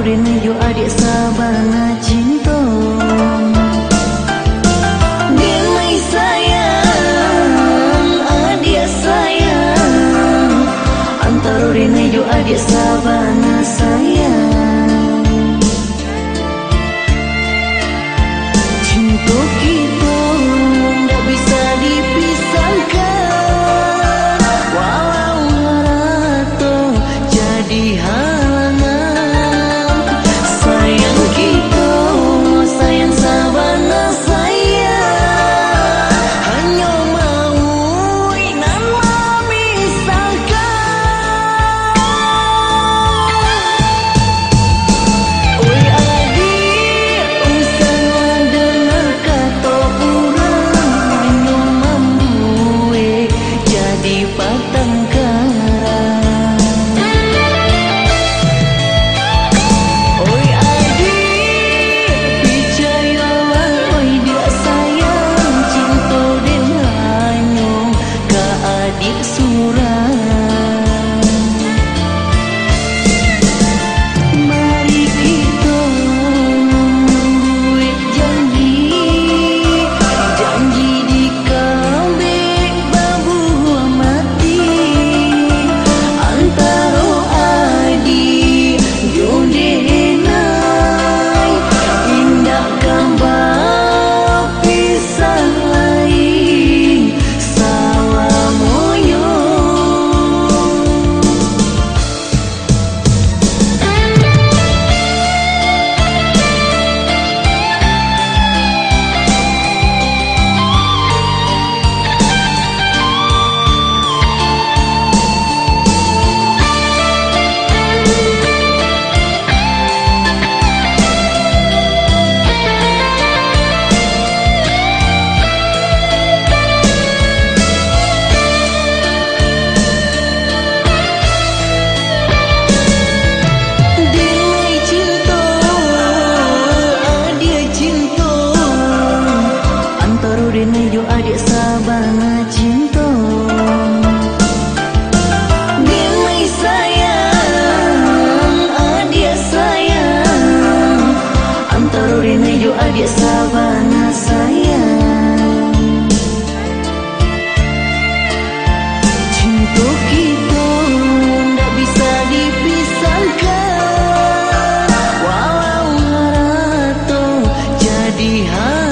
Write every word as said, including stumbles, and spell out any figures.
rin yo adik sabana cinta. Dimai sayang, adik sayang, antara rin yo adik sabana sayang. Cinta kita ndak bisa dipisahkan, walau harata jadi halangan. Sayang kita, sayang sabana sayang, hanya mau nan memisahkan. Oi adik, usahlah dengar kata orang, hanya mampu jadi batang karang. Oi adik, percayalah oi dia sayang, cinta dan hanya ke adik surang. Mari kita buat janji, janji di kambing babu mati, antara adik jodenai, indah gambar pisah lain salamoyo. Dimai cinta, adik cinta, antara rin yo adik sabana cinta. Dimai sayang, adik sayang, antara rin yo adik sabana sayang. Cinta kita ndak bisa dipisahkan, walau harata jadi hal.